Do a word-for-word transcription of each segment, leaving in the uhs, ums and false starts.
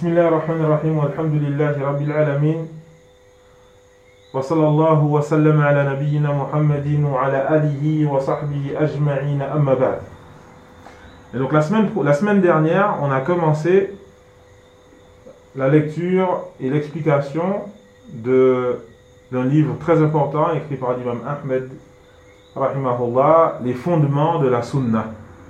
Bismillah ar-Rahman ar-Rahim wa alhamdulillahi rabbil alamin wa sallallahu wa sallam ala nabiyyina Muhammadin wa ala alihi wa sahbihi ajma'in amma ba'd. Et donc la semaine, la semaine dernière, on a commencé la lecture et l'explication de, d'un livre très important écrit par l'imam Ahmed rahimahullah, les fondements de la sunna.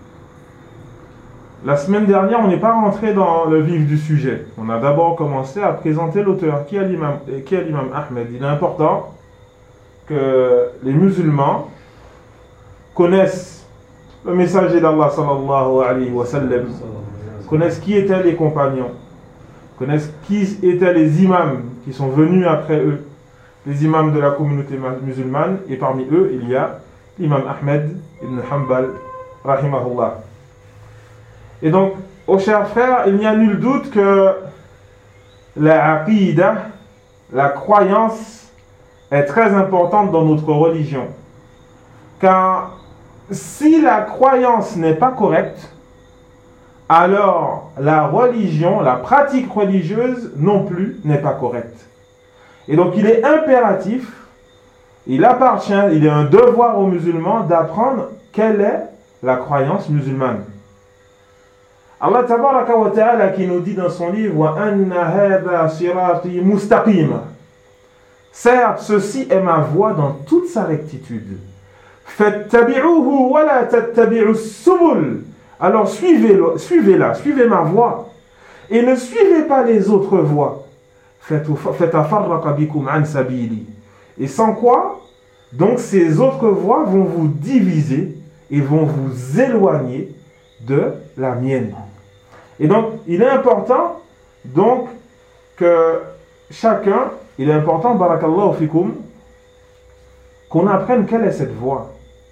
La semaine dernière, on n'est pas rentré dans le vif du sujet. On a d'abord commencé à présenter l'auteur, qui est l'imam, qui est l'imam Ahmed. Il est important que les musulmans connaissent le messager d'Allah sallallahu alayhi wa sallam, connaissent qui étaient les compagnons, connaissent qui étaient les imams qui sont venus après eux, les imams de la communauté musulmane, et parmi eux, il y a l'imam Ahmed ibn Hanbal rahimahullah. Et donc, aux chers frères, il n'y a nul doute que la aqidah, la croyance, est très importante dans notre religion. Car si la croyance n'est pas correcte, alors la religion, la pratique religieuse non plus n'est pas correcte. Et donc, il est impératif, il appartient, il est un devoir aux musulmans d'apprendre quelle est la croyance musulmane. Allah tabaraka wa ta'ala qui nous dit dans son livre wa anna hadha sirati mustaqim. Certes, ceci est ma voie dans toute sa rectitude. Fattabi'uhu wa la tattabi'us subul. Alors suivez-la, suivez-la, suivez ma voie et ne suivez pas les autres voies. Fatafarraqa bikum an sabili. Et sans quoi, donc ces autres voies vont vous diviser et vont vous éloigner de la mienne. Et donc, il est important donc que chacun, il est important, barakallahu fikum, qu'on apprenne quelle est cette voie.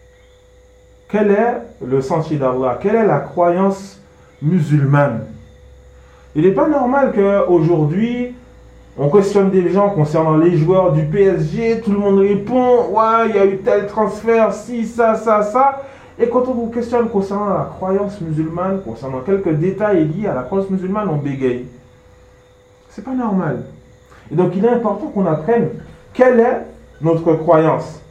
Quel est le sentier d'Allah? Quelle est la croyance musulmane? Il n'est pas normal qu'aujourd'hui, on questionne des gens concernant les joueurs du P S G, tout le monde répond, ouais, il y a eu tel transfert, si, ça, ça, ça. Et quand on vous questionne concernant la croyance musulmane, concernant quelques détails liés à la croyance musulmane, on bégaye. C'est pas normal. Et donc il est important qu'on apprenne quelle est notre croyance.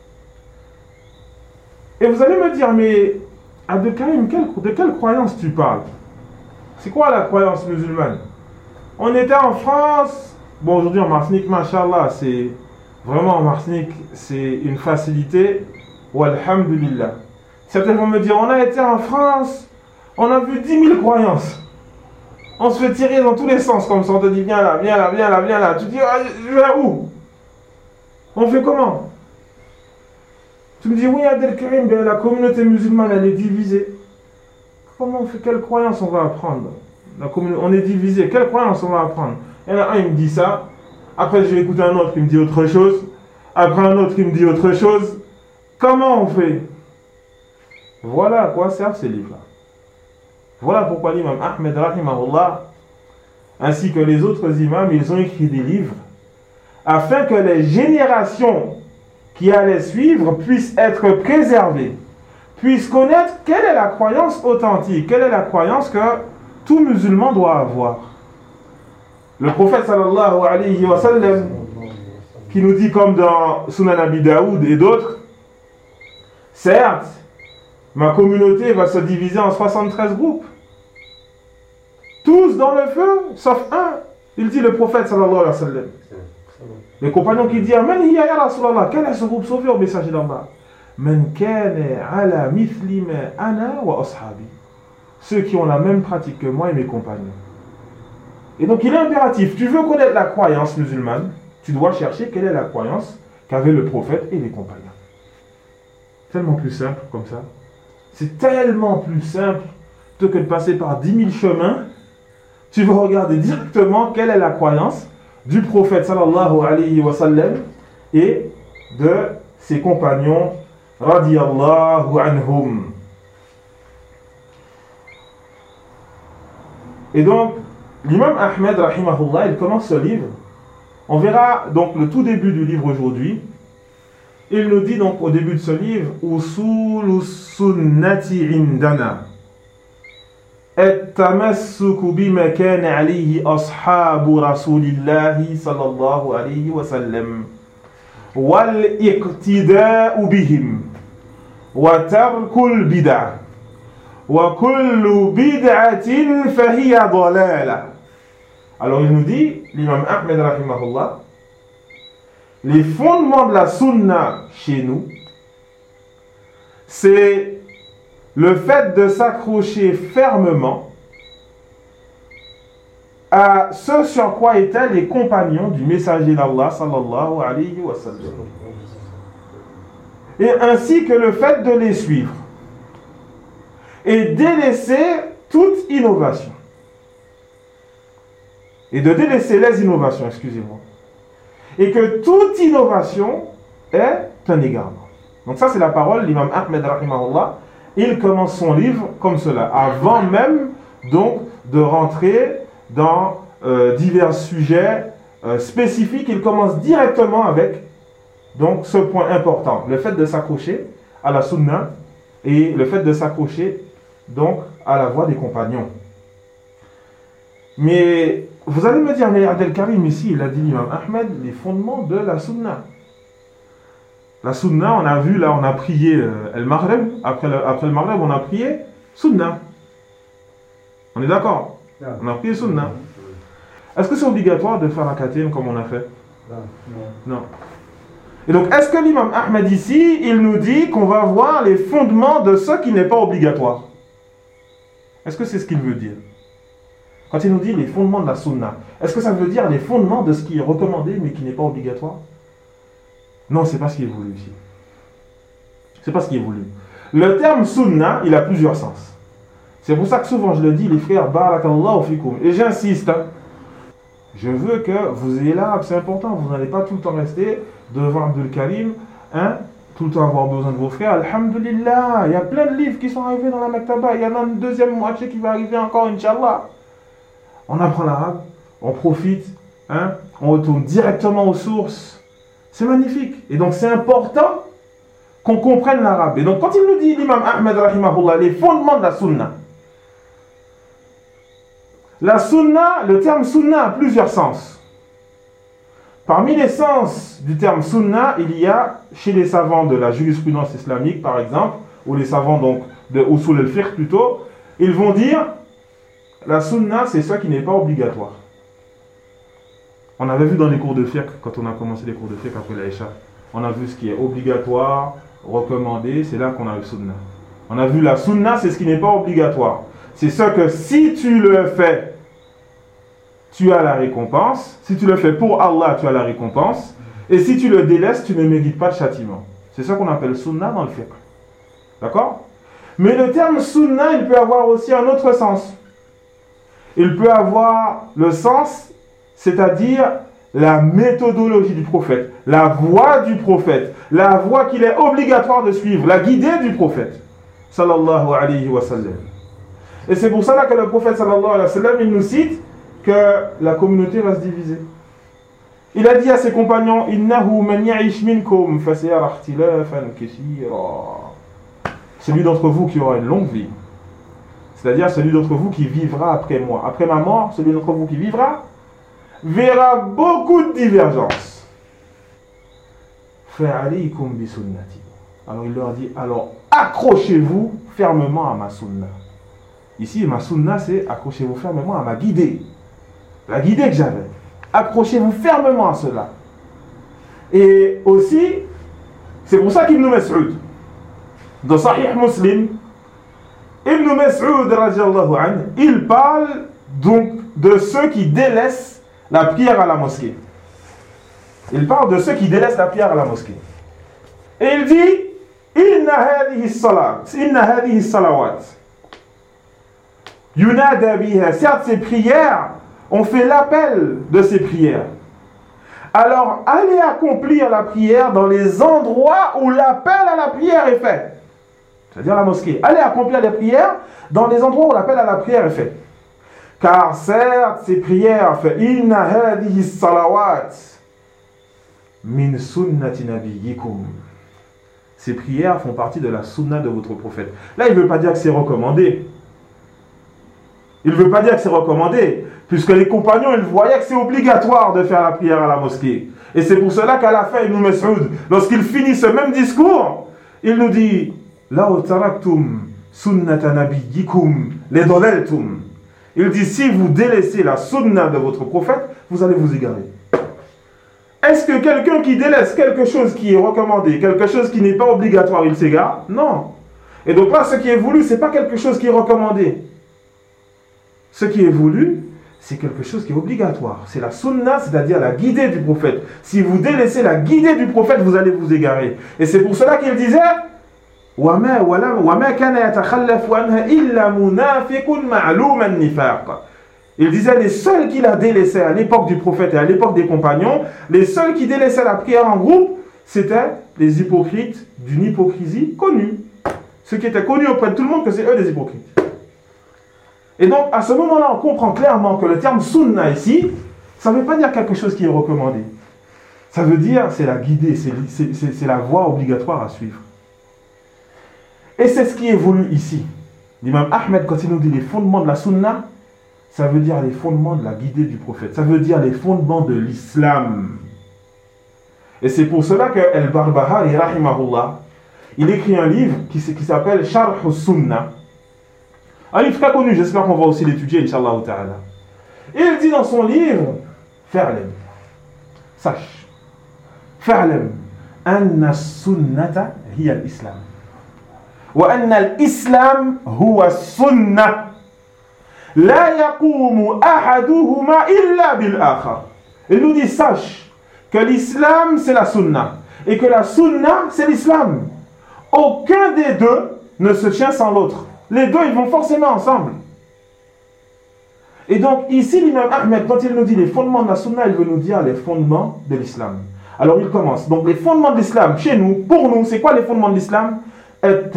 Et vous allez me dire, mais Abdelkarim, de quelle croyance tu parles? C'est quoi la croyance musulmane? On était en France, bon aujourd'hui en Martinique, machallah, c'est vraiment en Martinique, c'est une facilité, walhamdulillah. Certains vont me dire, on a été en France, on a vu dix mille croyances. On se fait tirer dans tous les sens comme ça, on te dit, viens là, viens là, viens là, viens là. Tu dis, ah, je vais où? On fait comment? Tu me dis, oui, Abdelkarim, ben, la communauté musulmane, elle est divisée. Comment on fait? Quelle croyance on va apprendre? La communauté, on est divisé, quelle croyance on va apprendre? Il y en a un, il me dit ça. Après, je vais écouter un autre qui me dit autre chose. Après, un autre qui me dit autre chose. Comment on fait? Voilà à quoi servent ces livres-là. Voilà pourquoi l'imam Ahmed rahimahullah, ainsi que les autres imams, ils ont écrit des livres afin que les générations qui allaient suivre puissent être préservées, puissent connaître quelle est la croyance authentique, quelle est la croyance que tout musulman doit avoir. Le prophète sallallahu alayhi wa sallam, qui nous dit comme dans Sunan Abi Daoud et d'autres, certes, ma communauté va se diviser en soixante-treize groupes. Tous dans le feu, sauf un. Il dit le prophète sallallahu alayhi wa sallam. Les compagnons qui disent Man hiya ya Rasulallah, quel est ce groupe sauvé au messager d'Allah? Man kana ala mithli ma ana wa ashabi. Ceux qui ont la même pratique que moi et mes compagnons. Et donc il est impératif, tu veux connaître la croyance musulmane, tu dois chercher quelle est la croyance qu'avaient le prophète et les compagnons. Tellement plus simple comme ça. C'est tellement plus simple plutôt que de passer par dix mille chemins. Tu vas regarder directement quelle est la croyance du prophète sallallahu alayhi wa sallam et de ses compagnons radiyallahu anhum. Et donc, l'imam Ahmed rahimahullah, il commence ce livre. On verra donc le tout début du livre aujourd'hui. Il nous dit donc au début de ce livre Usulus sunnati indana. التمسك بما كان عليه أصحاب رسول الله صلى الله عليه وسلم والاقتداء بهم وترك البدع وكل بدعة فهي ضلالة. Alors il nous dit, l'imam Ahmed rahimahullah, les fondements de la sunna chez nous, c'est le fait de s'accrocher fermement à ce sur quoi étaient les compagnons du messager d'Allah sallallahu alayhi wa sallam, et ainsi que le fait de les suivre et délaisser toute innovation et de délaisser les innovations, excusez-moi, et que toute innovation est un égarement. Donc ça c'est la parole de l'imam Ahmed rahimahullah. Il commence son livre comme cela, avant même donc de rentrer dans euh, divers sujets euh, spécifiques. Il commence directement avec donc ce point important, le fait de s'accrocher à la sunna et le fait de s'accrocher donc à la voie des compagnons. Mais vous allez me dire, mais Abdel Karim ici, il a dit l'imam Ahmed, les fondements de la sunna. La sunna, on a vu là, on a prié euh, El Maghreb, après le, après le Maghreb, on a prié sunna. On est d'accord? On a prié sunna. Est-ce que c'est obligatoire de faire la quatrième comme on a fait? Non. Non. Et donc, est-ce que l'imam Ahmed ici, il nous dit qu'on va voir les fondements de ce qui n'est pas obligatoire? Est-ce que c'est ce qu'il veut dire? Quand il nous dit les fondements de la sunna, est-ce que ça veut dire les fondements de ce qui est recommandé mais qui n'est pas obligatoire? Non, c'est pas ce qui est voulu ici. C'est pas ce qui est voulu. Le terme sunna, il a plusieurs sens. C'est pour ça que souvent je le dis, les frères, barakallahu fikum. Et j'insiste, hein, je veux que vous ayez l'arabe, c'est important. Vous n'allez pas tout le temps rester devant Abdul Karim, hein, tout le temps avoir besoin de vos frères. Alhamdulillah, il y a plein de livres qui sont arrivés dans la Maktaba. Il y en a une deuxième moitié qui va arriver encore, Inch'Allah. On apprend l'arabe, on profite, hein, on retourne directement aux sources. C'est magnifique. Et donc c'est important qu'on comprenne l'arabe. Et donc quand il nous dit, l'imam Ahmed rahimahullah, les fondements de la sunna. La sunna, le terme sunna a plusieurs sens. Parmi les sens du terme sunna, il y a chez les savants de la jurisprudence islamique par exemple, ou les savants donc de usul al-fiqh plutôt, ils vont dire la sunna c'est ce qui n'est pas obligatoire. On avait vu dans les cours de fiqh, quand on a commencé les cours de fiqh après l'Aïcha, on a vu ce qui est obligatoire, recommandé, c'est là qu'on a eu sunna. On a vu la sunna, c'est ce qui n'est pas obligatoire. C'est ce que si tu le fais, tu as la récompense. Si tu le fais pour Allah, tu as la récompense. Et si tu le délaisses, tu ne mérites pas de châtiment. C'est ça qu'on appelle sunna dans le fiqh. D'accord? Mais le terme sunna, il peut avoir aussi un autre sens. Il peut avoir le sens, c'est-à-dire la méthodologie du prophète, la voie du prophète, la voie qu'il est obligatoire de suivre, la guidée du prophète, sallallahu alayhi wa sallam. Et c'est pour cela que le prophète, sallallahu alayhi wa sallam, il nous cite que la communauté va se diviser. Il a dit à ses compagnons, innahu man ya'ish minkum fasayara ikhtilafan kaseera. Celui d'entre vous qui aura une longue vie, c'est-à-dire celui d'entre vous qui vivra après moi, après ma mort, celui d'entre vous qui vivra verra beaucoup de divergences. Fa'alaykum bi sunnati. Alors il leur dit, alors accrochez-vous fermement à ma sunna. Ici, ma sunna, c'est accrochez-vous fermement à ma guidée. La guidée que j'avais. Accrochez-vous fermement à cela. Et aussi, c'est pour ça qu'Ibn Mas'ud, dans Sahih Muslim, Ibn Mas'ud, radiallahu anhu, il parle donc de ceux qui délaissent la prière à la mosquée. Il parle de ceux qui délaissent la prière à la mosquée. Et il dit, Inna hadhihi salat, inna hadhihi salawat, yunada biha. Certes, ces prières, on fait l'appel de ces prières. Alors, allez accomplir la prière dans les endroits où l'appel à la prière est fait. C'est-à-dire la mosquée. Allez accomplir les prières dans les endroits où l'appel à la prière est fait. Car certes, ces prières, inna hadhihi salawat min sunnati nabiyyikum. Ces prières font partie de la sunna de votre prophète. Là, il ne veut pas dire que c'est recommandé. Il ne veut pas dire que c'est recommandé, puisque les compagnons, ils voyaient que c'est obligatoire de faire la prière à la mosquée. Et c'est pour cela qu'à la fin, Ibn Mas'ud, lorsqu'il finit ce même discours, il nous dit « La taraktum sunnata nabiyyikum ledoleltum » Il dit « Si vous délaissez la sunna de votre prophète, vous allez vous égarer. » Est-ce que quelqu'un qui délaisse quelque chose qui est recommandé, quelque chose qui n'est pas obligatoire, il s'égare? Non. Et donc là, ce qui est voulu, ce n'est pas quelque chose qui est recommandé. Ce qui est voulu, c'est quelque chose qui est obligatoire. C'est la sunna, c'est-à-dire la guidée du prophète. Si vous délaissez la guidée du prophète, vous allez vous égarer. Et c'est pour cela qu'il disait وَمَا وَمَا كَانَ يَتَخَلَّفُ عَنْهَا إِلَّا مُنَافِقٌ مَعْلُومَ النِّفَاقِ. Il disait les seuls qui la délaissaient à l'époque du prophète et à l'époque des compagnons, les seuls qui délaissaient la prière en groupe, c'était les hypocrites d'une hypocrisie connue. Ceux qui étaient connus auprès de tout le monde que c'est eux des hypocrites. Et donc, à ce moment-là, on comprend clairement que le terme sunna ici, ça ne veut pas dire quelque chose qui est recommandé. Ça veut dire, c'est la guidée, c'est la voie obligatoire à suivre. Et c'est ce qui est voulu ici. L'imam Ahmed, quand il nous dit les fondements de la sunna, ça veut dire les fondements de la guidée du prophète. Ça veut dire les fondements de l'islam. Et c'est pour cela que Al-Barbahari, rahimahullah, il écrit un livre qui, qui s'appelle Sharh al-Sunnah. Un livre très connu, j'espère qu'on va aussi l'étudier, Inch'Allah ta'ala. Et il dit dans son livre, Fa'lam, sache, Fa'lam, anna sunnata hiya al-islam. Wa anna al-islam huwa sunnah. La yaqumu ahaduhuma illa bil akhar. Il nous dit, sache que l'islam c'est la sunna et que la sunna c'est l'islam. Aucun des deux ne se tient sans l'autre. Les deux, ils vont forcément ensemble. Et donc, ici, l'imam Ahmed, quand il nous dit les fondements de la sunna, il veut nous dire les fondements de l'islam. Alors, il commence. Donc, les fondements de l'islam, chez nous, pour nous, c'est quoi les fondements de l'islam? Le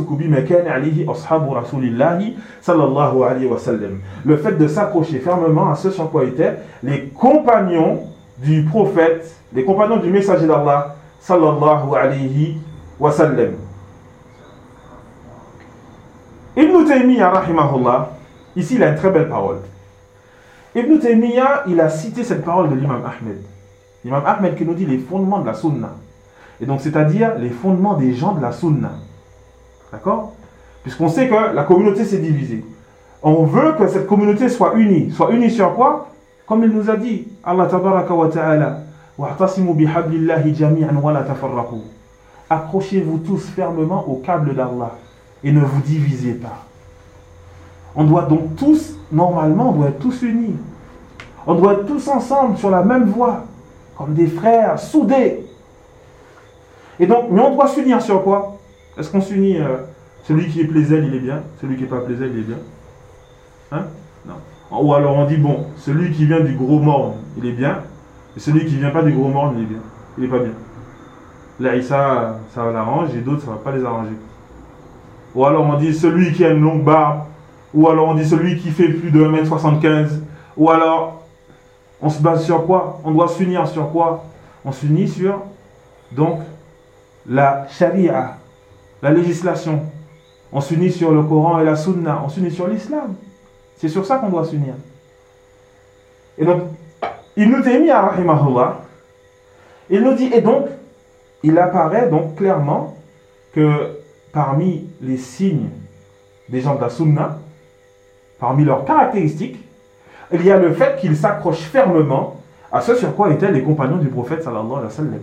fait de s'accrocher fermement à ce sur quoi étaient les compagnons du prophète, les compagnons du messager d'Allah, sallallahu alayhi wa sallam. Ibn Taymiyyah, rahimahullah, ici il a une très belle parole. Ibn Taymiyyah, il a cité cette parole de l'imam Ahmed. L'imam Ahmed qui nous dit les fondements de la sunna. Et donc, c'est-à-dire les fondements des gens de la sunna. D'accord? Puisqu'on sait que la communauté s'est divisée. On veut que cette communauté soit unie. Soit unie sur quoi? Comme il nous a dit, Allah tabaraka wa ta'ala, wa'tasimu bihablillahi jami'an wa la tafarraqu. Accrochez-vous tous fermement au câble d'Allah et ne vous divisez pas. On doit donc tous, normalement, on doit être tous unis. On doit être tous ensemble sur la même voie, comme des frères soudés. Et donc, mais on doit s'unir sur quoi? Est-ce qu'on s'unit euh, celui qui est plaisel, il est bien, celui qui n'est pas plaisel, il est bien? Hein? Non. Ou alors on dit, bon, celui qui vient du gros morne, il est bien, et celui qui ne vient pas du gros morne, il est bien. Il n'est pas bien. Là, Issa, ça va l'arranger, et d'autres, ça ne va pas les arranger. Ou alors on dit celui qui a une longue barbe, ou alors on dit celui qui fait plus de un mètre soixante-quinze, ou alors on se base sur quoi? On doit s'unir sur quoi? On s'unit sur, donc, la charia, la législation. On s'unit sur le Coran et la Sunna. On s'unit sur l'islam. C'est sur ça qu'on doit s'unir. Et donc, il nous a mis à rahimahullah. Il nous dit, et donc, il apparaît donc clairement que parmi les signes des gens de la Sunna, parmi leurs caractéristiques, il y a le fait qu'ils s'accrochent fermement à ce sur quoi étaient les compagnons du prophète sallallahu alayhi wa sallam.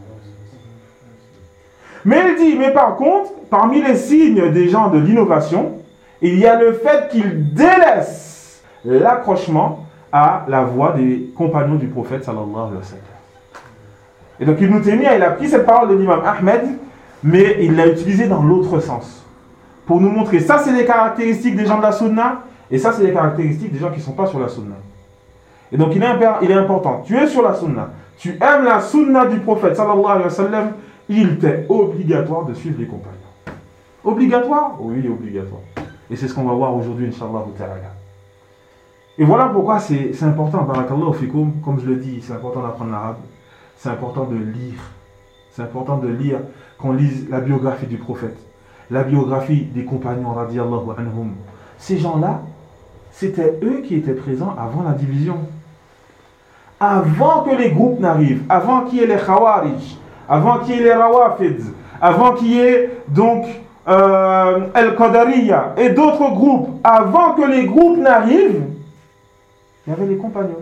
Mais il dit, mais par contre, parmi les signes des gens de l'innovation, il y a le fait qu'ils délaissent l'accrochement à la voie des compagnons du prophète sallallahu alayhi wa sallam. Et donc Ibn Taymiyyah, il a pris cette parole de l'imam Ahmed, mais il l'a utilisée dans l'autre sens. Pour nous montrer, ça c'est les caractéristiques des gens de la sunna, et ça c'est les caractéristiques des gens qui ne sont pas sur la sunna. Et donc il est, il est important, tu es sur la sunna, tu aimes la sunna du prophète sallallahu alayhi wa sallam, il t'est obligatoire de suivre les compagnons. Obligatoire? Oui, obligatoire. Et c'est ce qu'on va voir aujourd'hui, Inch'Allah ta'ala. Et voilà pourquoi c'est important, barakallahu fikoum, comme je le dis, c'est important d'apprendre l'arabe, c'est important de lire. C'est important de lire, qu'on lise la biographie du prophète, la biographie des compagnons, radiyallahu anhum. Ces gens-là, C'était eux qui étaient présents avant la division. Avant que les groupes n'arrivent, avant qu'il y ait les Khawarij, avant qu'il y ait les Rawafid, avant qu'il y ait donc euh, Al-Qadariya et d'autres groupes, avant que les groupes n'arrivent, il y avait les compagnons.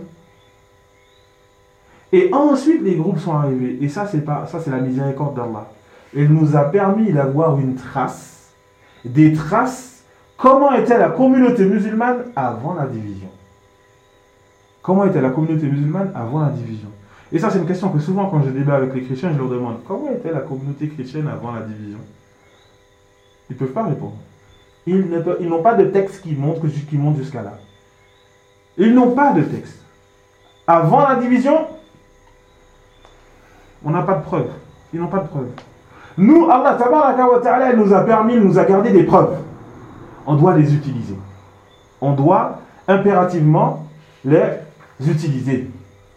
Et ensuite les groupes sont arrivés. Et ça, c'est pas, ça, c'est la miséricorde d'Allah. Il nous a permis d'avoir une trace, des traces, comment était la communauté musulmane avant la division. Comment était la communauté musulmane avant la division? Et ça, c'est une question que souvent, quand je débat avec les chrétiens, je leur demande, comment était la communauté chrétienne avant la division? Ils ne peuvent pas répondre. Ils, ne peuvent, ils n'ont pas de texte qui montre, qui montre jusqu'à là. Ils n'ont pas de texte. Avant la division, on n'a pas de preuves. Ils n'ont pas de preuves. Nous, Allah tabaraka wa ta'ala, il nous a permis, il nous a gardé des preuves. On doit les utiliser. On doit impérativement les utiliser.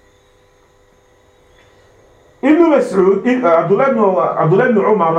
Ibn Mas'ud, Abdullah ibn Umar,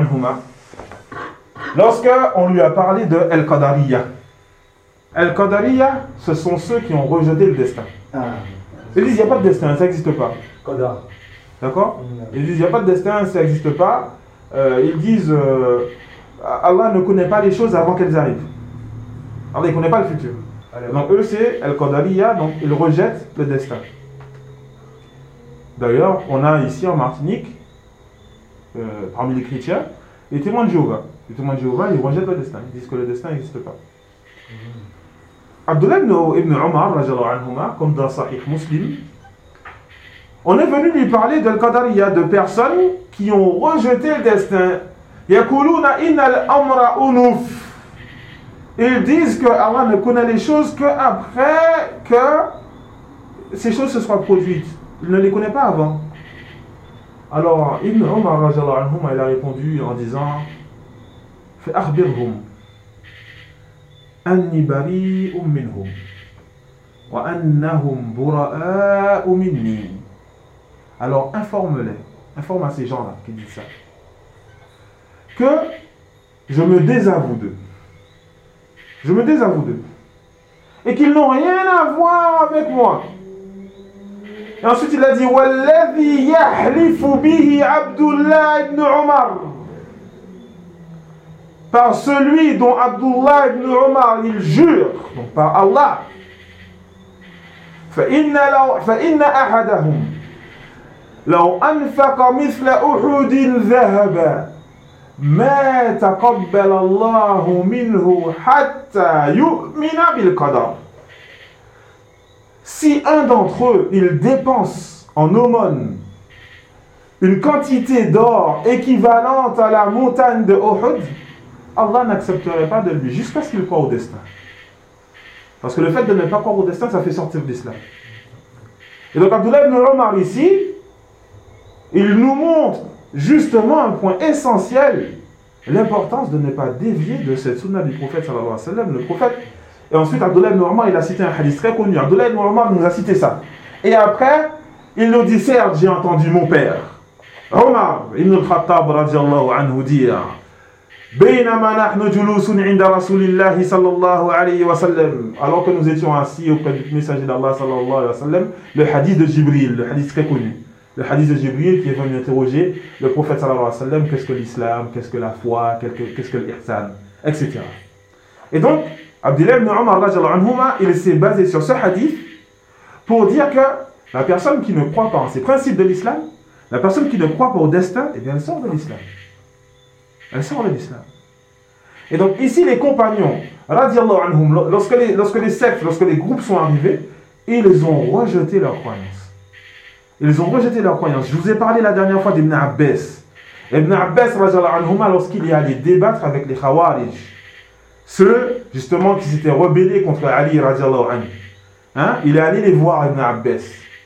lorsque on lui a parlé de Al-Qadariya. Al-Qadariya, ce sont ceux qui ont rejeté le destin. Ah. Ils disent, il n'y a pas de destin, ça n'existe pas. Qadar. D'accord? Ils disent, il n'y a pas de destin, ça n'existe pas. Euh, ils disent, euh, Allah ne connaît pas les choses avant qu'elles arrivent. Allah ne connaît pas le futur. Donc eux, c'est Al-Qadariya, donc ils rejettent le destin. D'ailleurs, on a ici en Martinique, euh, parmi les chrétiens, les témoins de Jéhovah. Les témoins de Jéhovah, ils rejettent le destin. Ils disent que le destin n'existe pas. Mmh. Abdullah ibn Umar, comme dans Sahih Muslim, on est venu lui parler d'Al-Qadariya, de personnes qui ont rejeté le destin. Yakuluna innal amra unuf. Ils disent que Allah ne connaît les choses qu'après que ces choses se soient produites. Il ne les connaît pas avant. Alors, Ibn Umar, il a répondu en disant فَأَخْبِرْهُمْ أَنِّي بَرِيءٌ مِّنْهُمْ وَأَنَّهُمْ بُرَآءُ مِنِّي. Alors, informe-les, informe à ces gens-là qui disent ça, que je me désavoue d'eux. Je me désavoue d'eux. Et qu'ils n'ont rien à voir avec moi. Et ensuite il a dit وَالَّذِي يَحْلِفُ بِهِ Abdullah ibn Umar. Par celui dont Abdullah ibn Umar il jure, donc par Allah. فَإِنَّ, فإن أَحَدَهُمْ لَوْ أَنْفَقَ مِثْلَ أُحُدٍ ذَهَبًا ما تقبل الله منه حتى يؤمن بالقدر. Si un d'entre eux, il dépense en aumône une quantité d'or équivalente à la montagne de Uhud, Allah n'accepterait pas de lui jusqu'à ce qu'il croie au destin. Parce que le fait de ne pas croire au destin, ça fait sortir de l'islam. Et donc Abdullah ibn Umar ici, il nous montre justement un point essentiel, l'importance de ne pas dévier de cette sunna du prophète sallallahu alayhi wa sallam. Le prophète, et ensuite Abdullah ibn Umar, il a cité un hadith très connu. Abdullah ibn Umar nous a cité ça. Et après, il nous dit, certes, j'ai entendu mon père, Omar ibn al-Khattab radiyallahu anhu dire, بينما نحن جلوس عند رسول الله صلى الله عليه وسلم, alors que nous étions assis auprès du messager d'Allah sallallahu alayhi wa sallam, le hadith de Jibril, le hadith très connu. Le hadith de Jibril qui est venu interroger le prophète sallallahu alayhi wa sallam, qu'est-ce que l'islam, qu'est-ce que la foi, qu'est-ce que l'ihsan, et cetera. Et donc, Abdullah ibn Umar, il s'est basé sur ce hadith pour dire que la personne qui ne croit pas en ces principes de l'islam, la personne qui ne croit pas au destin, eh bien elle sort de l'islam. Elle sort de l'islam. Et donc ici les compagnons, radiallahu anhum, lorsque les, lorsque les sectes, lorsque les groupes sont arrivés, ils ont rejeté leur croyance. Ils ont rejeté leur croyance. Je vous ai parlé la dernière fois d'Ibn Abbas. Ibn Abbas, lorsqu'il est allé débattre avec les Khawarij, ceux justement qui s'étaient rebellés contre Ali, anhu, hein, il est allé les voir, Ibn Abbas.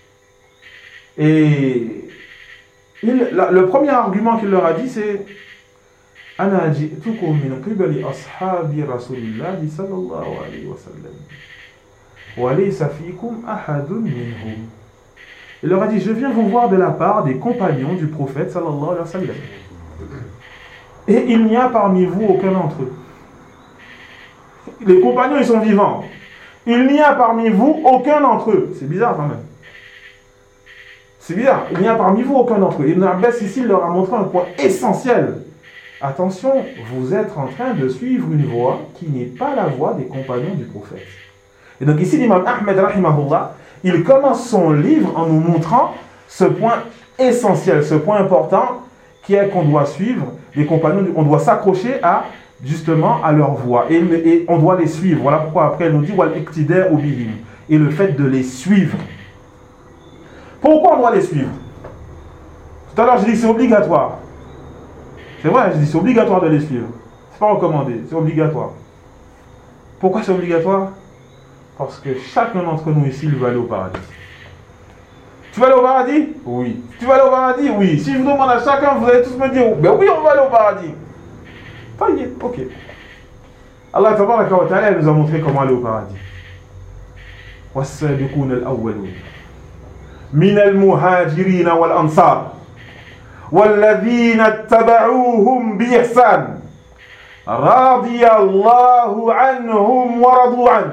Et il, la, le premier argument qu'il leur a dit, c'est Ana ji'tukum min qibali ashabi rasulillahi sallallahu alayhi wa sallam. Wa laysa fikum ahadun minhum. Il leur a dit, je viens vous voir de la part des compagnons du prophète sallallahu alayhi wa sallam. Et il n'y a parmi vous aucun d'entre eux. Les compagnons, ils sont vivants. il n'y a parmi vous aucun d'entre eux. C'est bizarre quand même. C'est bizarre. Il n'y a parmi vous aucun d'entre eux. Ibn Abbas ici il leur a montré un point essentiel. Attention, vous êtes en train de suivre une voie qui n'est pas la voie des compagnons du prophète. Et donc ici l'imam Ahmed rahimahullah, il commence son livre en nous montrant ce point essentiel, ce point important qui est qu'on doit suivre les compagnons, on doit s'accrocher à justement à leur voie et, et on doit les suivre. Voilà pourquoi après elle nous dit wal iqtida bihim, et le fait de les suivre. Pourquoi on doit les suivre? Tout à l'heure j'ai dit que c'est obligatoire. C'est vrai, je dis c'est obligatoire de les suivre. C'est pas recommandé, c'est obligatoire. Pourquoi c'est obligatoire? Parce que chacun d'entre nous ici, il va aller au paradis. Tu vas aller au paradis? Oui. Tu vas aller au paradis? Oui. Si je vous demande à chacun, vous allez tous me dire, ben oui, on va aller au paradis. Ça y est, ok. Allah tabaraka wa ta'ala nous a montré comment aller au paradis. والسابقون الأولون من المهاجرين والأنصار والذين اتبعوهم بإحسان رضي الله عنهم ورضوا عنه.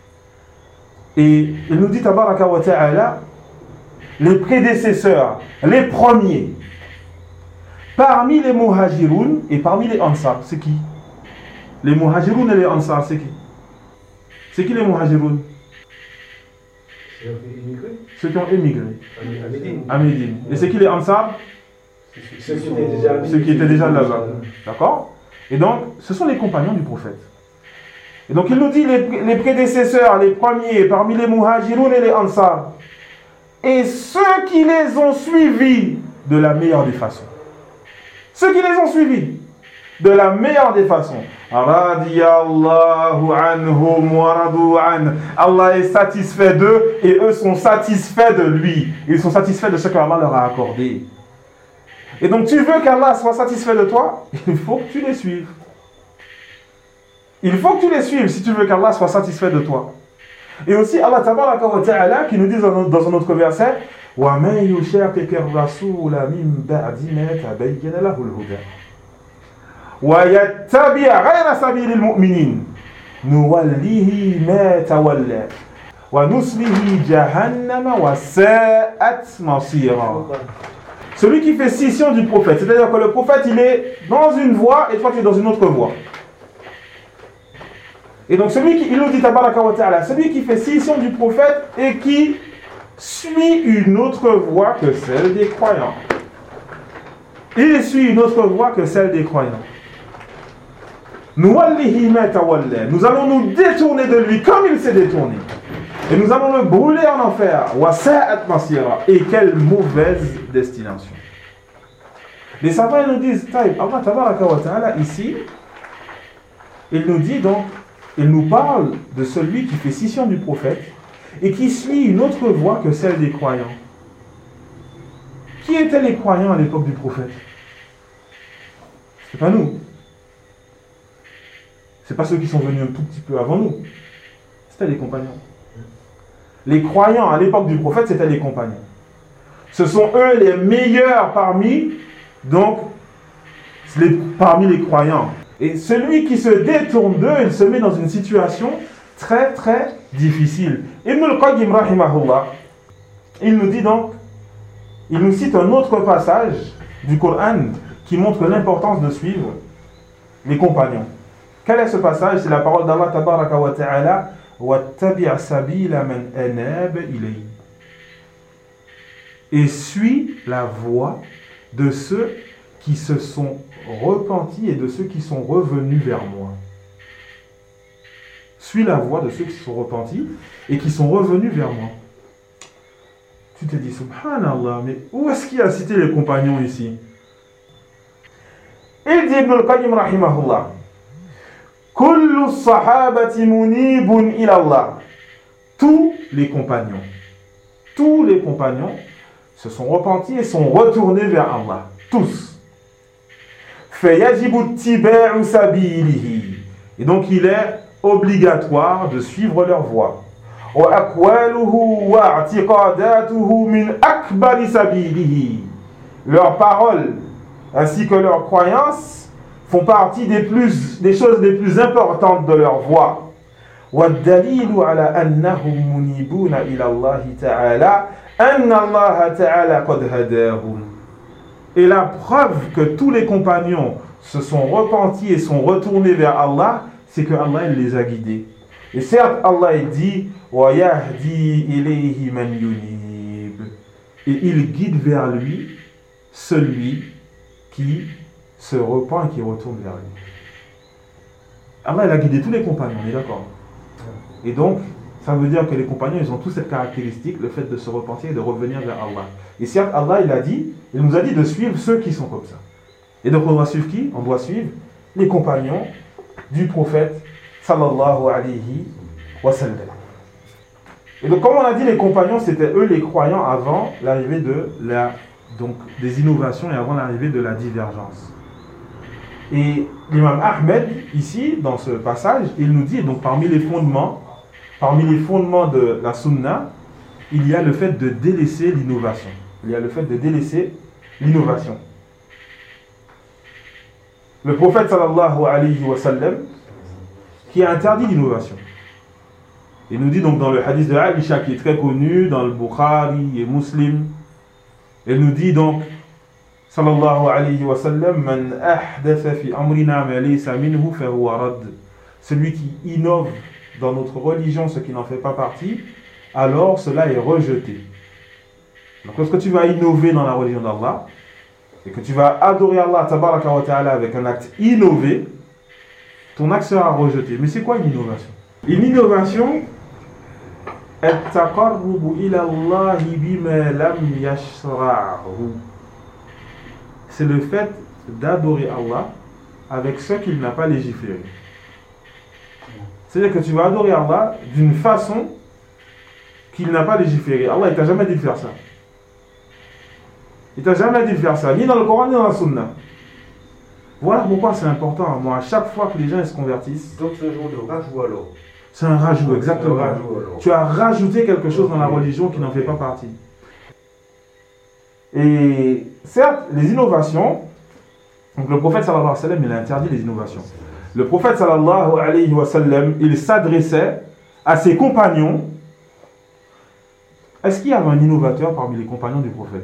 Et il nous dit tabaraka wa ta'ala, les prédécesseurs, les premiers parmi les muhajiroun et parmi les ansar, c'est qui? Les muhajiroun et les ansar, c'est qui? C'est qui les muhajiroun? Ceux qui ont émigré à Médine. Et c'est qui les ansar? Ceux qui étaient déjà, Ceux qui étaient déjà là-bas. D'accord? Et donc, ce sont les compagnons du prophète. Et donc, il nous dit les, les prédécesseurs, les premiers, parmi les muhajiroun et les ansar, et ceux qui les ont suivis de la meilleure des façons. Ceux qui les ont suivis de la meilleure des façons. Radiyallahu anhum wa radu an. Allah est satisfait d'eux et eux sont satisfaits de lui. Ils sont satisfaits de ce qu'Allah leur a accordé. Et donc tu veux qu'Allah soit satisfait de toi, il faut que tu les suives. Il faut que tu les suives si tu veux qu'Allah soit satisfait de toi. Et aussi Allah tabaraka wa ta'ala qui nous dit dans, dans un autre verset wa man yushaqiqi ar-rasul min ba'di ma tabayyana lahu al-huda wa yattabi' ghayra sabili al-mu'minin nuwallihi ma tawalla wa nuslihi jahannama wa sa'at masira. Celui qui fait scission du prophète, c'est-à-dire que le prophète il est dans une voie et toi tu es dans une autre voie. Et donc celui qui, il nous dit tabaraka wa ta'ala, celui qui fait scission du prophète et qui suit une autre voie que celle des croyants. Il suit une autre voie que celle des croyants. Nous allons nous détourner de lui comme il s'est détourné. Et nous allons le brûler en enfer. Et quelle mauvaise destination. Les savants nous disent, Allah tabaraka wa ta'ala ici, il nous dit donc, il nous parle de celui qui fait scission du prophète et qui suit une autre voie que celle des croyants. Qui étaient les croyants à l'époque du prophète? C'est pas nous. C'est pas ceux qui sont venus un tout petit peu avant nous. C'était les compagnons. Les croyants à l'époque du prophète, c'était les compagnons. Ce sont eux les meilleurs parmi, donc, les, parmi les croyants. Et celui qui se détourne d'eux, il se met dans une situation très très difficile. Ibn al-Qayyim rahimahullah, il nous dit donc, il nous cite un autre passage du Coran qui montre l'importance de suivre les compagnons. Quel est ce passage? C'est la parole d'Allah tabaraka wa ta'ala, wattabi' sabila man anab ilayhi. Et suis la voie de ceux qui se sont repentis et de ceux qui sont revenus vers moi. Suis la voie de ceux qui se sont repentis et qui sont revenus vers moi. Tu te dis, subhanallah, mais où est-ce qu'il a cité les compagnons ici? Il dit Ibn al-Qayyim rahimahullah, kullu sahabati munibun ila Allah. Tous les compagnons, tous les compagnons se sont repentis et sont retournés vers Allah. Tous. Et donc il est obligatoire de suivre leur voie. Leurs paroles ainsi que leurs croyances font partie des, plus, des choses les plus importantes de leur voie. والدليل على أنهم منيبون إلى الله تعالى أن الله تعالى قد هداهم. Et la preuve que tous les compagnons se sont repentis et sont retournés vers Allah, c'est que Allah il les a guidés. Et certes, Allah il dit وَيَهْدِي إِلَيْهِ مَنْ يُنِيبُ. Et il guide vers lui celui qui se repent et qui retourne vers lui. Allah il a guidé tous les compagnons, on est d'accord. Et donc, ça veut dire que les compagnons, ils ont tous cette caractéristique, le fait de se repentir et de revenir vers Allah. Et certes, Allah, il a dit, il nous a dit de suivre ceux qui sont comme ça. Et donc, on doit suivre qui? On doit suivre les compagnons du prophète, sallallahu alayhi wa sallam. Et donc, comme on a dit, les compagnons, c'était eux les croyants avant l'arrivée de la, donc, des innovations et avant l'arrivée de la divergence. Et l'imam Ahmed, ici, dans ce passage, il nous dit, donc, parmi les fondements, Parmi les fondements de la sunna, il y a le fait de délaisser l'innovation. Il y a le fait de délaisser l'innovation. Le prophète sallallahu alayhi wa sallam qui a interdit l'innovation. Il nous dit donc dans le hadith de Aïcha qui est très connu, dans le Bukhari et Muslim, il nous dit donc sallallahu alayhi wa sallam Man ahdatha fi amrina ma laysa minhu fa huwa radd. Celui qui innove dans notre religion ce qui n'en fait pas partie, alors cela est rejeté. Donc lorsque tu vas innover dans la religion d'Allah, et que tu vas adorer Allah tabaraka wa ta'ala avec un acte innové, ton acte sera rejeté. Mais c'est quoi une innovation? Une innovation, c'est le fait d'adorer Allah avec ce qu'il n'a pas légiféré. C'est-à-dire que tu vas adorer Allah d'une façon qu'il n'a pas légiféré. Allah, il t'a jamais dit de faire ça. Il t'a jamais dit de faire ça, ni dans le Coran, ni dans la Sunna. Voilà pourquoi c'est important. Moi, à chaque fois que les gens se convertissent... Donc c'est un jour de rajout alors. C'est un rajout, exactement. Un rajout, alors. Tu as rajouté quelque chose dans la religion qui n'en fait pas partie. Et certes, les innovations... Donc le prophète sallallahu alayhi wa sallam, il a interdit les innovations. Le prophète sallallahu alayhi wa sallam, il s'adressait à ses compagnons. Est-ce qu'il y avait un innovateur parmi les compagnons du prophète?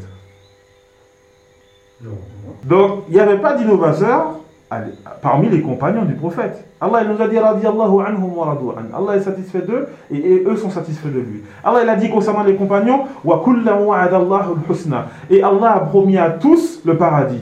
Non. Donc, il n'y avait pas d'innovateur parmi les compagnons du prophète. Allah il nous a dit radiyallahu anhum wa radu an. Allah est satisfait d'eux et, et eux sont satisfaits de lui. Allah il a dit concernant les compagnons wa kullan wa'ada Allahu al-husna. Et Allah a promis à tous le paradis.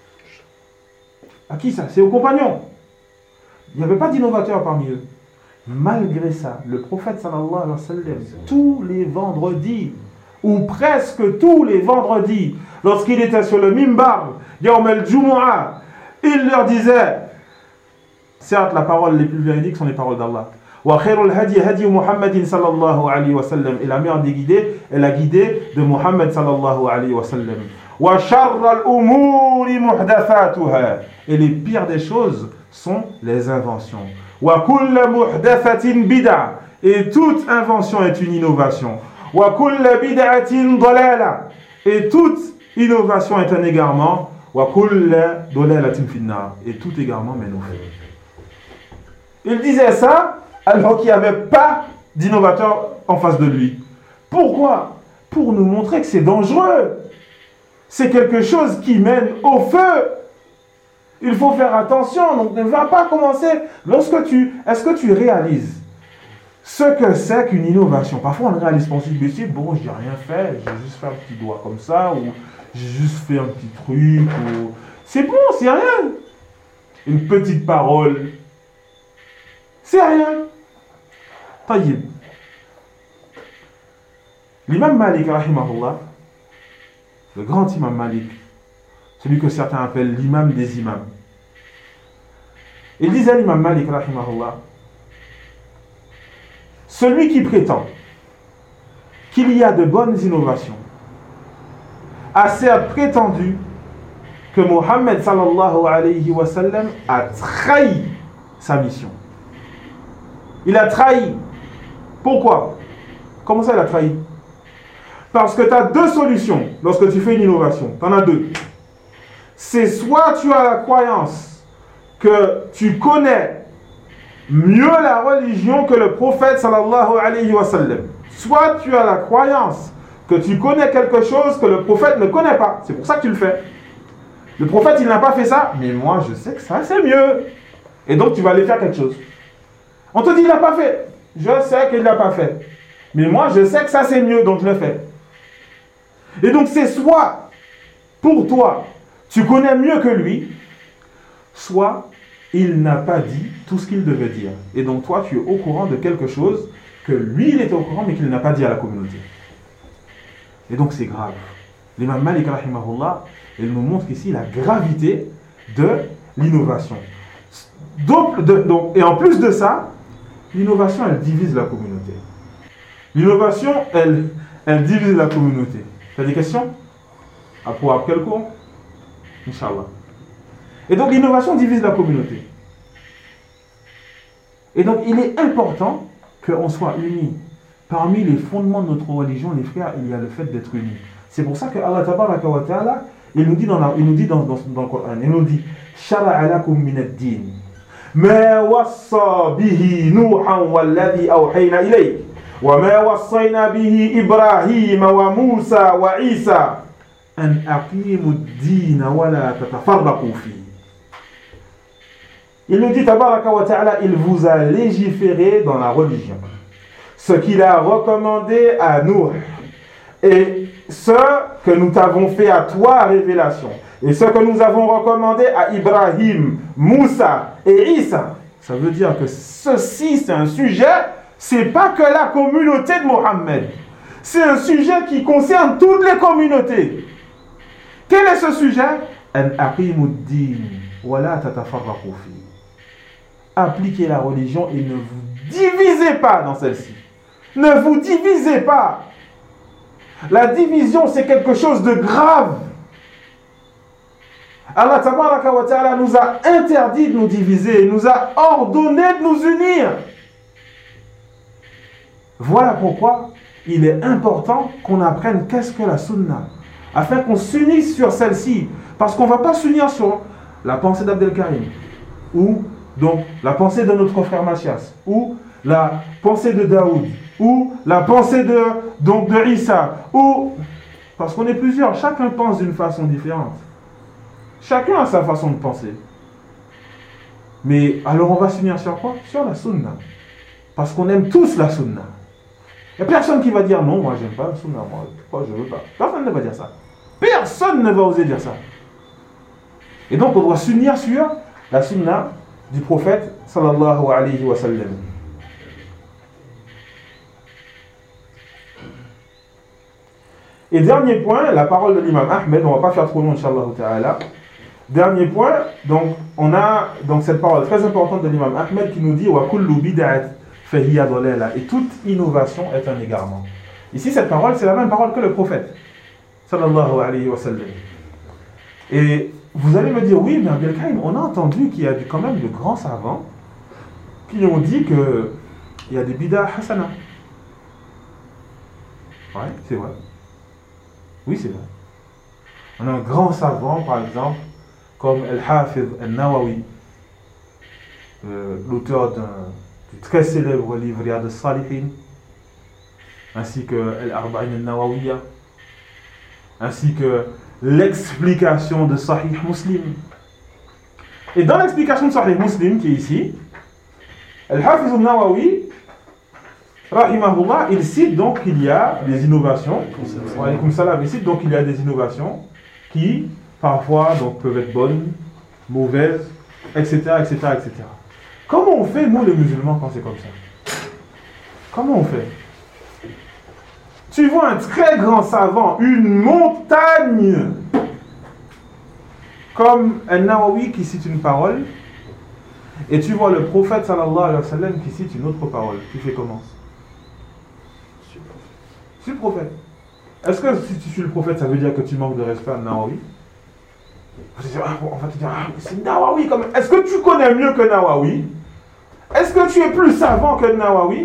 À qui ça? C'est aux compagnons. Il n'y avait pas d'innovateur parmi eux. Malgré ça, le prophète sallallahu alayhi wa sallam, tous les vendredis, ou presque tous les vendredis, lorsqu'il était sur le mimbar, Yawm al-Jumu'ah, il leur disait, certes, la parole les plus véridiques sont les paroles d'Allah. Wa khairul hadi hadi Muhammadin sallallahu alayhi wa sallam. Et la meilleure des guidées est la guidée de Muhammad sallallahu alayhi wa sallam. Wa sharral umuri muhdathatuha. Et les pires des choses sont les inventions. Wa kullu muhdathatin bid'a. Et toute invention est une innovation. Wa kullu bid'atin dalala. Et toute innovation est un égarement. Wa kullu dalalatin finnar. Et tout égarement mène au feu. Il disait ça alors qu'il n'y avait pas d'innovateur en face de lui. Pourquoi? Pour nous montrer que c'est dangereux. C'est quelque chose qui mène au feu. Il faut faire attention. Donc ne va pas commencer. Lorsque tu, est-ce que tu réalises ce que c'est qu'une innovation? Parfois on ne réalise pas. On se dit, bon, je n'ai rien fait. J'ai juste fait un petit doigt comme ça. Ou j'ai juste fait un petit truc. Ou... C'est bon, c'est rien. Une petite parole. C'est rien. Taïb. L'imam Malik, rahimahullah, le grand imam Malik, celui que certains appellent l'imam des imams, il disait à l'imam Malik, rahimahullah, celui qui prétend qu'il y a de bonnes innovations a certes prétendu que Mohammed sallallahu alayhi wa sallam a trahi sa mission. Il a trahi. Pourquoi? Comment ça il a trahi? Parce que tu as deux solutions lorsque tu fais une innovation. Tu en as deux. C'est soit tu as la croyance que tu connais mieux la religion que le prophète sallallahu alayhi wa sallam. Soit tu as la croyance que tu connais quelque chose que le prophète ne connaît pas. C'est pour ça que tu le fais. Le prophète, il n'a pas fait ça, mais moi, je sais que ça, c'est mieux. Et donc, tu vas aller faire quelque chose. On te dit, il n'a pas fait. Je sais qu'il n'a pas fait. Mais moi, je sais que ça, c'est mieux, donc je le fais. Et donc, c'est soit, pour toi, tu connais mieux que lui, soit, il n'a pas dit tout ce qu'il devait dire. Et donc, toi, tu es au courant de quelque chose que lui, il était au courant, mais qu'il n'a pas dit à la communauté. Et donc, c'est grave. L'imam Malik, rahimahullah, il nous montre ici la gravité de l'innovation. Donc, de, donc, et en plus de ça, l'innovation, elle divise la communauté. L'innovation, elle, elle divise la communauté. Tu as des questions? À pour après le cours? Inch'Allah. Et donc, l'innovation divise la communauté. Et donc, il est important qu'on soit unis. Parmi les fondements de notre religion, les frères, il y a le fait d'être unis. C'est pour ça que Allah tabaraka wa ta'ala, il nous dit dans, la, il nous dit dans, dans, dans le Coran, il nous dit Shara'a lakum min ad-din ma wassa bihi Nuhan walladhi awhayna ilayk wa ma wassayna bihi Ibrahim wa Musa wa Isa an aqimu ad-din wa la tatafarraqu fihi. Il nous dit tabaraka wa ta'ala, il vous a légiféré dans la religion ce qu'il a recommandé à nous et ce que nous t'avons fait à toi, révélation, et ce que nous avons recommandé à Ibrahim, Moussa et Isa. Ça veut dire que ceci, c'est un sujet, c'est pas que la communauté de Mohammed. C'est un sujet qui concerne toutes les communautés. Quel est ce sujet? An aqimuddin wa la tatafarraqu fi. Appliquez la religion et ne vous divisez pas dans celle-ci. Ne vous divisez pas. La division, c'est quelque chose de grave. Allah tabaraka wa ta'ala nous a interdit de nous diviser, nous a ordonné de nous unir. Voilà pourquoi il est important qu'on apprenne qu'est-ce que la sunna, afin qu'on s'unisse sur celle-ci. Parce qu'on ne va pas s'unir sur la pensée d'Abdelkarim, ou donc la pensée de notre frère Machias, ou la pensée de Daoud, ou la pensée de, donc de Issa, ou parce qu'on est plusieurs, chacun pense d'une façon différente. Chacun a sa façon de penser. Mais alors on va s'unir sur quoi? Sur la sunna. Parce qu'on aime tous la sunna. Il n'y a personne qui va dire non, moi j'aime pas la sunna, moi pourquoi je veux pas. Personne ne va dire ça. Personne ne va oser dire ça. Et donc on doit s'unir sur la sunna du prophète sallallahu alayhi wa sallam. Et dernier point, la parole de l'imam Ahmed, on ne va pas faire trop long, Inch'Allah ta'ala. Dernier point, donc on a donc cette parole très importante de l'imam Ahmed qui nous dit wa kullu bid'at fahiya dalala, et toute innovation est un égarement. Ici, cette parole, c'est la même parole que le prophète sallallahu alayhi wa sallam. Et vous allez me dire, oui, mais Abdelkarim, on a entendu qu'il y a quand même de grands savants qui ont dit que il y a des bid'ah hasana. Ouais, c'est vrai. Oui, c'est vrai. On a un grand savant, par exemple, comme Al-Hafiz Al-Nawawi, euh, l'auteur d'un du très célèbre livre Riyad al-Salihin, ainsi que Al-Arba'in al-Nawawiyya, ainsi que l'explication de Sahih Muslim. Et dans l'explication de Sahih Muslim qui est ici, Al-Hafiz Al-Nawawi, rahimahullah, il cite donc qu'il y a des innovations. Il cite donc qu'il y a des innovations qui parfois donc peuvent être bonnes, mauvaises, et cetera, et cetera, et cetera. Comment on fait nous les musulmans quand c'est comme ça? Comment on fait? Tu vois un très grand savant, une montagne, comme un Nawawi qui cite une parole, et tu vois le prophète sallallahu alayhi wa sallam qui cite une autre parole. Tu fais comment? Je suis le prophète. Est-ce que si tu suis le prophète, ça veut dire que tu manques de respect à Nawawi? On va te dire, ah, c'est Nawawi quand même. Est-ce que tu connais mieux que Nawawi? Est-ce que tu es plus savant que Nawawi?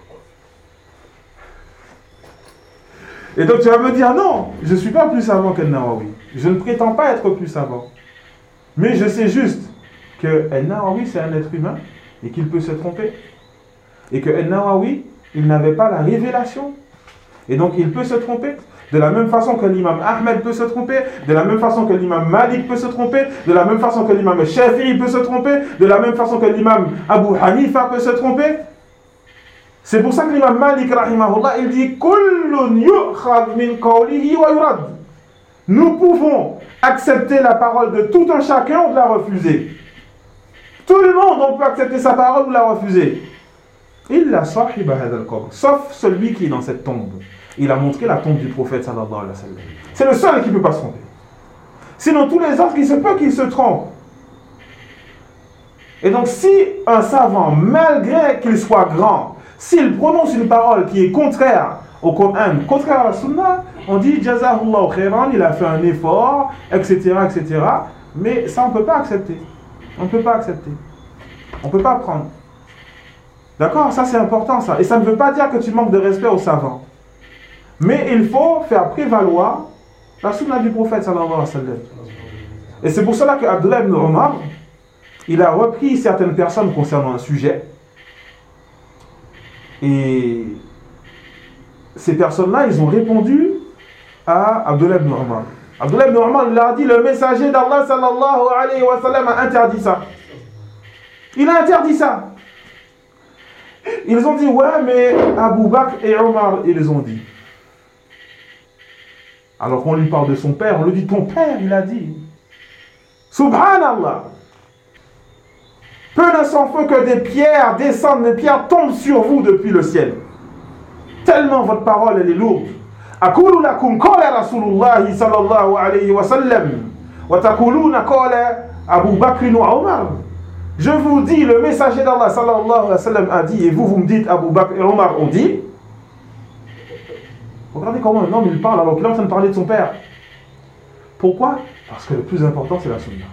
Et donc tu vas me dire, non, je ne suis pas plus savant que Nawawi. Je ne prétends pas être plus savant. Mais je sais juste que Nawawi, c'est un être humain et qu'il peut se tromper. Et que An-Nawawi, il n'avait pas la révélation. Et donc il peut se tromper. De la même façon que l'imam Ahmed peut se tromper, de la même façon que l'imam Malik peut se tromper, de la même façon que l'imam Shafi'i peut se tromper, de la même façon que l'imam Abu Hanifa peut se tromper. C'est pour ça que l'imam Malik, rahimahullah, il dit « Kullun yu'khad min qawlihi wa yurad » Nous pouvons accepter la parole de tout un chacun ou de la refuser. Tout le monde, on peut accepter sa parole ou la refuser. Illa sahiba hadha al-qabr, sauf celui qui est dans cette tombe. Il a montré la tombe du prophète sallallahu alayhi wa sallam. C'est le seul qui ne peut pas se tromper. Sinon, tous les autres, il se peut qu'ils se trompent. Et donc, si un savant, malgré qu'il soit grand, s'il prononce une parole qui est contraire au Coran, contraire à la Sunna, on dit Jazahullahu khairan, il a fait un effort, et cetera, et cetera. Mais ça, on ne peut pas accepter. On ne peut pas accepter. On ne peut pas prendre. D'accord? Ça, c'est important, ça. Et ça ne veut pas dire que tu manques de respect aux savants. Mais il faut faire prévaloir la sunna du prophète sallallahu alayhi wa sallam. Et c'est pour cela que Abdullah ibn Omar, il a repris certaines personnes concernant un sujet. Et ces personnes-là, ils ont répondu à Abdullah ibn Omar. Abdullah ibn Omar, il a dit, le messager d'Allah sallallahu alayhi wa sallam a interdit ça. Il a interdit ça. Ils ont dit, ouais, mais Abu Bakr et Omar, ils ont dit. Alors qu'on lui parle de son père, on lui dit, ton père, il a dit. Subhanallah. Peu ne s'en faut que des pierres descendent, des pierres tombent sur vous depuis le ciel. Tellement votre parole, elle est lourde. Aqulu lakum qala Rasulullah sallallahu alayhi wa sallam. Wa taquluna qala Abu Bakr wa Omar. Je vous dis, le messager d'Allah sallallahu alayhi wa sallam a dit, et vous, vous me dites, Abu Bakr et Omar ont dit. Regardez comment un homme il parle alors qu'il est en train de parler de son père. Pourquoi? Parce que le plus important c'est la sunna.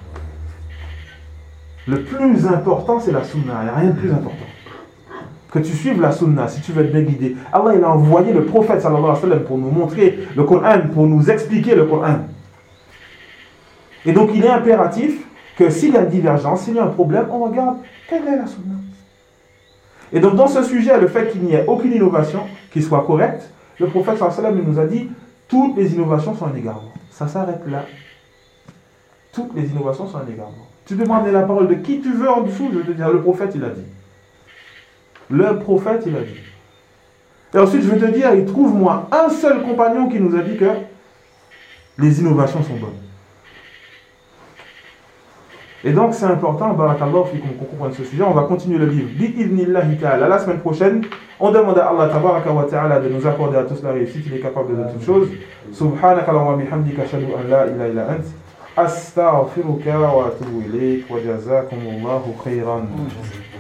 Le plus important c'est la sunna. Il n'y a rien de plus important. Que tu suives la sunna si tu veux être bien guidé. Allah il a envoyé le prophète sallallahu alayhi wa sallam pour nous montrer le Coran, pour nous expliquer le Coran. Et donc il est impératif que s'il y a une divergence, s'il y a un problème, on regarde quelle est la sunna. Et donc dans ce sujet, le fait qu'il n'y ait aucune innovation qui soit correcte, le prophète sallallahu alayhi wa sallam nous a dit toutes les innovations sont un égarement. Ça s'arrête là. Toutes les innovations sont un égarement. Tu peux demander la parole de qui tu veux en dessous, je vais te dire le prophète il a dit. Le prophète il a dit. Et ensuite je vais te dire, il trouve-moi un seul compagnon qui nous a dit que les innovations sont bonnes. Et donc c'est important, barakallahu fikum, qu'on comprenne ce sujet. On va continuer le livre. Bi-idnillahi ta'ala. La semaine prochaine, on demande à Allah tabaraka wa ta'ala de nous accorder à tous la réussite. Il est capable de toutes choses. Subhanaka wa bihamdika ashhadu an la ilaha illa ant. Astaghfiruka wa atubu ilayk wa jazakumullahu khairan.